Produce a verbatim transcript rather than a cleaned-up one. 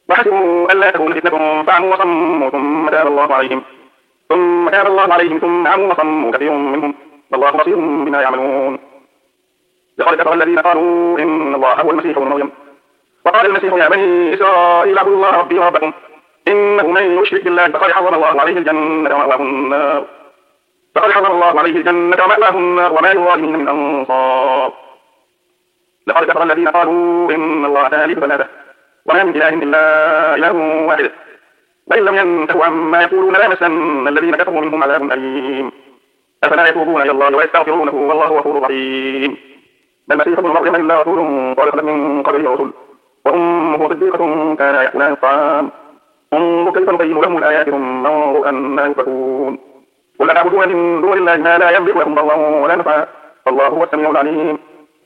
وحسبوا ألا تكون فتنة فعموا وصموا ثم تاب الله عليهم ثم تاب الله عليهم ثم عموا وصموا كثير منهم والله بصير بما يعملون. لقد كفر الذين قالوا إن الله هو المسيح ابن مريم وقال المسيح يا بني إسرائيل اعبدوا الله ربي وربكم إنه من يشرك بالله فقد حرم الله عليه الجنة ومأواه النار فقد حرم الله عليه الجنة ومأواه النار وما للظالمين من أنصار. لقد كفر الذين قالوا إن الله ثالث ثلاثة وما من إله إلا إله واحد فإن لم ينتهوا عما يقولون ليمسن الذين كفروا منهم عذاب أليم. أفلا يتوبون إلى الله ويستغفرونه والله غفور رحيم. المسيح ابن مريم إلا رسول قد خلت من قبله رسل وأمه صديقة كانا يأكلان الطعام انظر كيف نبين لهم الآيات ثم انظر أنا يؤفكون. قل أتعبدون من دون الله ما لا يملك لكم ضرا ولا نفعا والله هو السميع العليم.